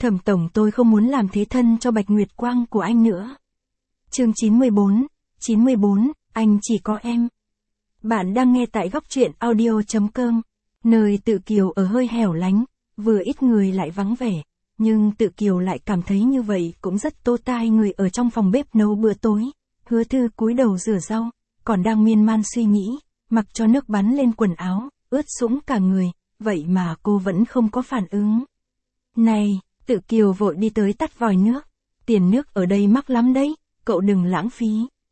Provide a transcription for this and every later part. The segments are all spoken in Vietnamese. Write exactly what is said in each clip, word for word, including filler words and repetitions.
Thẩm tổng, tôi không muốn làm thế thân cho Bạch Nguyệt Quang của anh nữa. Chương chín mươi bốn, chín mươi bốn, anh chỉ có em. Bạn đang nghe tại góc truyện audio chấm com, nơi Tự Kiều ở hơi hẻo lánh, vừa ít người lại vắng vẻ, nhưng Tự Kiều lại cảm thấy như vậy cũng rất tô tai. Người ở trong phòng bếp nấu bữa tối, Hứa Thư cúi đầu rửa rau, còn đang miên man suy nghĩ, mặc cho nước bắn lên quần áo, ướt sũng cả người, vậy mà cô vẫn không có phản ứng. Này, Tự Kiều vội đi tới tắt vòi nước, tiền nước ở đây mắc lắm đấy, cậu đừng lãng phí.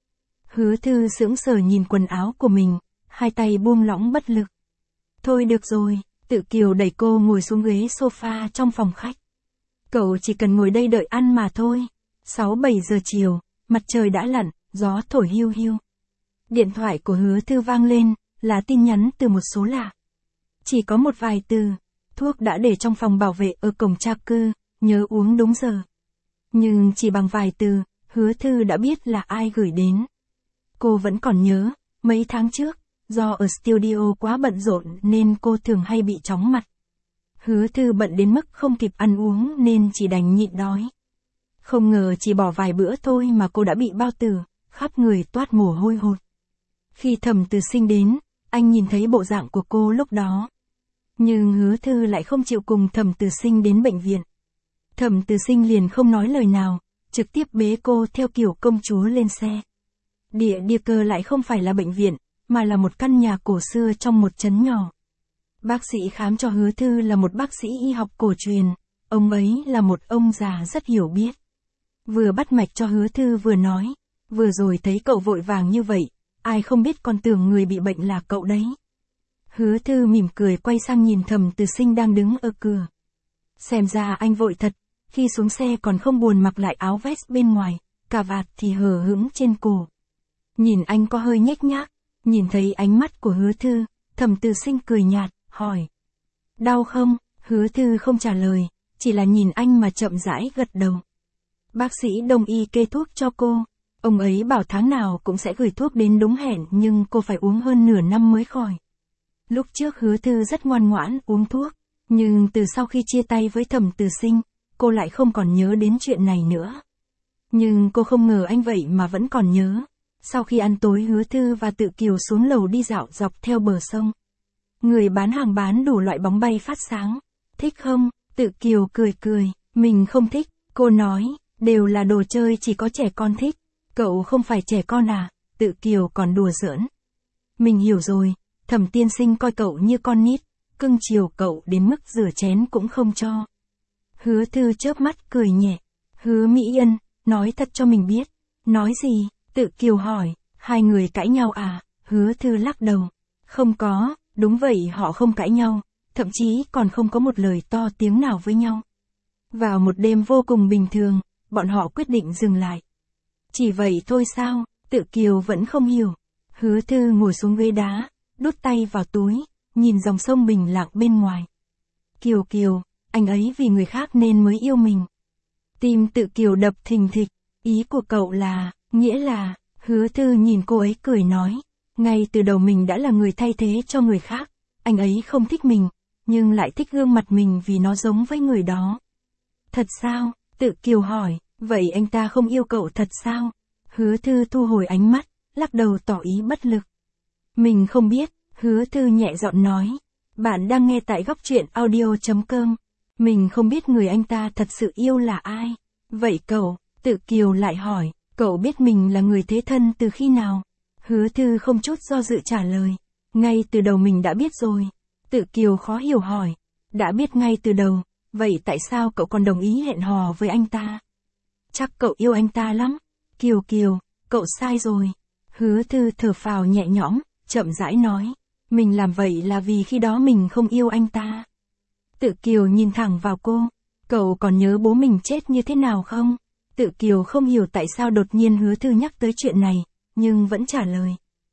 Hứa Thư sững sờ nhìn quần áo của mình, hai tay buông lỏng bất lực. Thôi được rồi, Tự Kiều đẩy cô ngồi xuống ghế sofa trong phòng khách. Cậu chỉ cần ngồi đây đợi ăn mà thôi. sáu bảy giờ chiều, mặt trời đã lặn, gió thổi hiu hiu. Điện thoại của Hứa Thư vang lên, là tin nhắn từ một số lạ. Chỉ có một vài từ, thuốc đã để trong phòng bảo vệ ở cổng tra cư, nhớ uống đúng giờ. Nhưng chỉ bằng vài từ, Hứa Thư đã biết là ai gửi đến. Cô vẫn còn nhớ, mấy tháng trước, do ở studio quá bận rộn nên cô thường hay bị chóng mặt. Hứa Thư bận đến mức không kịp ăn uống nên chỉ đành nhịn đói. Không ngờ chỉ bỏ vài bữa thôi mà cô đã bị bao tử, khắp người toát mồ hôi hột. Khi Thẩm Từ Sinh đến, anh nhìn thấy bộ dạng của cô lúc đó. Nhưng Hứa Thư lại không chịu cùng Thẩm Từ Sinh đến bệnh viện. Thẩm Từ Sinh liền không nói lời nào, trực tiếp bế cô theo kiểu công chúa lên xe. Địa Địa Cơ lại không phải là bệnh viện, mà là một căn nhà cổ xưa trong một trấn nhỏ. Bác sĩ khám cho Hứa Thư là một bác sĩ y học cổ truyền, ông ấy là một ông già rất hiểu biết. Vừa bắt mạch cho Hứa Thư vừa nói, vừa rồi thấy cậu vội vàng như vậy, ai không biết còn tưởng người bị bệnh là cậu đấy. Hứa Thư mỉm cười quay sang nhìn Thẩm Từ Sinh đang đứng ở cửa. Xem ra anh vội thật, khi xuống xe còn không buồn mặc lại áo vest bên ngoài, cà vạt thì hở hững trên cổ. Nhìn anh có hơi nhếch nhác, nhìn thấy ánh mắt của Hứa Thư, Thẩm Từ Sinh cười nhạt, hỏi. Đau không? Hứa Thư không trả lời, chỉ là nhìn anh mà chậm rãi gật đầu. Bác sĩ Đông y kê thuốc cho cô, ông ấy bảo tháng nào cũng sẽ gửi thuốc đến đúng hẹn nhưng cô phải uống hơn nửa năm mới khỏi. Lúc trước Hứa Thư rất ngoan ngoãn uống thuốc, nhưng từ sau khi chia tay với Thẩm Từ Sinh, cô lại không còn nhớ đến chuyện này nữa. Nhưng cô không ngờ anh vậy mà vẫn còn nhớ. Sau khi ăn tối, Hứa Thư và Tự Kiều xuống lầu đi dạo dọc theo bờ sông. Người bán hàng bán đủ loại bóng bay phát sáng. Thích không? Tự Kiều cười cười, mình không thích, cô nói, đều là đồ chơi chỉ có trẻ con thích. Cậu không phải trẻ con à? Tự Kiều còn đùa giỡn. Mình hiểu rồi, Thẩm tiên sinh coi cậu như con nít, cưng chiều cậu đến mức rửa chén cũng không cho. Hứa Thư chớp mắt cười nhẹ. Hứa Mỹ Ân, nói thật cho mình biết. Nói gì? Tự Kiều hỏi, hai người cãi nhau à? Hứa Thư lắc đầu. Không có, đúng vậy, họ không cãi nhau, thậm chí còn không có một lời to tiếng nào với nhau. Vào một đêm vô cùng bình thường, bọn họ quyết định dừng lại. Chỉ vậy thôi sao? Tự Kiều vẫn không hiểu. Hứa Thư ngồi xuống ghế đá, đút tay vào túi, nhìn dòng sông bình lặng bên ngoài. Kiều Kiều, anh ấy vì người khác nên mới yêu mình. Tim Tự Kiều đập thình thịch, ý của cậu là, nghĩa là, Hứa Thư nhìn cô ấy cười nói, ngay từ đầu mình đã là người thay thế cho người khác, anh ấy không thích mình, nhưng lại thích gương mặt mình vì nó giống với người đó. Thật sao? Tự Kiều hỏi, vậy anh ta không yêu cậu thật sao? Hứa Thư thu hồi ánh mắt, lắc đầu tỏ ý bất lực. Mình không biết, Hứa Thư nhẹ giọng nói. Bạn đang nghe tại góc truyện audio chấm com. Mình không biết người anh ta thật sự yêu là ai. Vậy cậu? Tự Kiều lại hỏi, cậu biết mình là người thế thân từ khi nào? Hứa Thư không chút do dự trả lời. Ngay từ đầu mình đã biết rồi. Tự Kiều khó hiểu hỏi. Đã biết ngay từ đầu, vậy tại sao cậu còn đồng ý hẹn hò với anh ta? Chắc cậu yêu anh ta lắm. Kiều Kiều, cậu sai rồi. Hứa Thư thở phào nhẹ nhõm, chậm rãi nói. Mình làm vậy là vì khi đó mình không yêu anh ta. Tự Kiều nhìn thẳng vào cô. Cậu còn nhớ bố mình chết như thế nào không? Tự Kiều không hiểu tại sao đột nhiên Hứa Thư nhắc tới chuyện này, nhưng vẫn trả lời.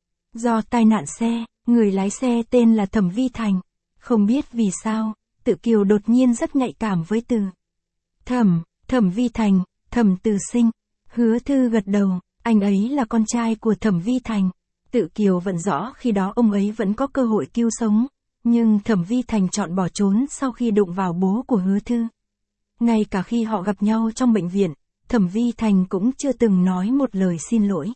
Do tai nạn xe, người lái xe tên là Thẩm Vi Thành. Không biết vì sao, Tự Kiều đột nhiên rất nhạy cảm với từ Thẩm, Thẩm Vi Thành, Thẩm Từ Sinh. Hứa Thư gật đầu, anh ấy là con trai của Thẩm Vi Thành. Tự Kiều vẫn rõ khi đó ông ấy vẫn có cơ hội cứu sống, nhưng Thẩm Vi Thành chọn bỏ trốn sau khi đụng vào bố của Hứa Thư. Ngay cả khi họ gặp nhau trong bệnh viện, Thẩm Vi Thành cũng chưa từng nói một lời xin lỗi.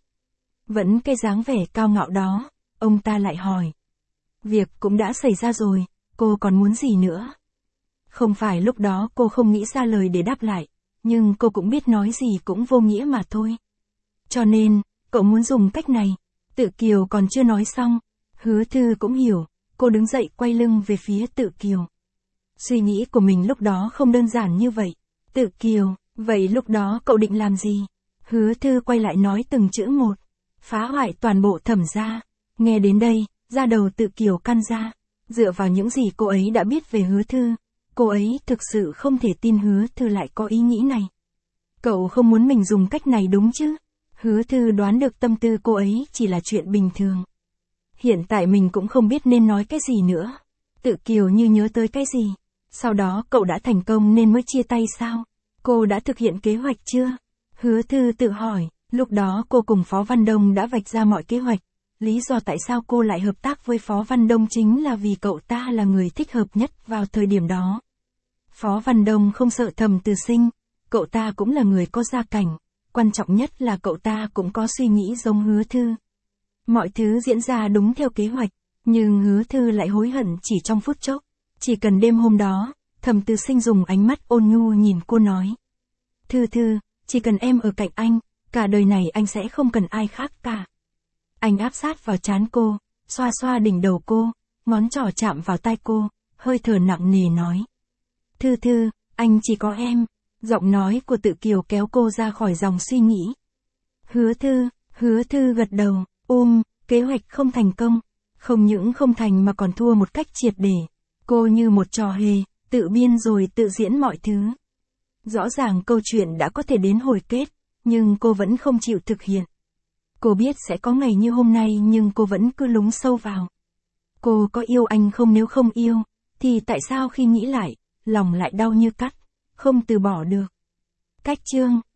Vẫn cái dáng vẻ cao ngạo đó, ông ta lại hỏi. Việc cũng đã xảy ra rồi, cô còn muốn gì nữa? Không phải lúc đó cô không nghĩ ra lời để đáp lại, nhưng cô cũng biết nói gì cũng vô nghĩa mà thôi. Cho nên, cậu muốn dùng cách này. Tự Kiều còn chưa nói xong, Hứa Thư cũng hiểu, cô đứng dậy quay lưng về phía Tự Kiều. Suy nghĩ của mình lúc đó không đơn giản như vậy. Tự Kiều, vậy lúc đó cậu định làm gì? Hứa Thư quay lại nói từng chữ một, phá hoại toàn bộ Thẩm gia. Nghe đến đây, da đầu Tự Kiều căng ra. Dựa vào những gì cô ấy đã biết về Hứa Thư, cô ấy thực sự không thể tin Hứa Thư lại có ý nghĩ này. Cậu không muốn mình dùng cách này đúng chứ? Hứa Thư đoán được tâm tư cô ấy chỉ là chuyện bình thường. Hiện tại mình cũng không biết nên nói cái gì nữa. Tự Kiều như nhớ tới cái gì. Sau đó cậu đã thành công nên mới chia tay sao? Cô đã thực hiện kế hoạch chưa? Hứa Thư tự hỏi, lúc đó cô cùng Phó Văn Đông đã vạch ra mọi kế hoạch. Lý do tại sao cô lại hợp tác với Phó Văn Đông chính là vì cậu ta là người thích hợp nhất vào thời điểm đó. Phó Văn Đông không sợ Thẩm Từ Sinh, cậu ta cũng là người có gia cảnh, quan trọng nhất là cậu ta cũng có suy nghĩ giống Hứa Thư. Mọi thứ diễn ra đúng theo kế hoạch, nhưng Hứa Thư lại hối hận chỉ trong phút chốc. Chỉ cần đêm hôm đó, Thẩm Từ Sinh dùng ánh mắt ôn nhu nhìn cô nói. Thư Thư, chỉ cần em ở cạnh anh, cả đời này anh sẽ không cần ai khác cả. Anh áp sát vào trán cô, xoa xoa đỉnh đầu cô, ngón trỏ chạm vào tai cô, hơi thở nặng nề nói. Thư Thư, anh chỉ có em. Giọng nói của Tự Kiều kéo cô ra khỏi dòng suy nghĩ. Hứa Thư, Hứa Thư gật đầu, um, kế hoạch không thành công. Không những không thành mà còn thua một cách triệt để. Cô như một trò hề, tự biên rồi tự diễn mọi thứ. Rõ ràng câu chuyện đã có thể đến hồi kết, nhưng cô vẫn không chịu thực hiện. Cô biết sẽ có ngày như hôm nay nhưng cô vẫn cứ lún sâu vào. Cô có yêu anh không? Nếu không yêu, thì tại sao khi nghĩ lại, lòng lại đau như cắt, không từ bỏ được. Cách chương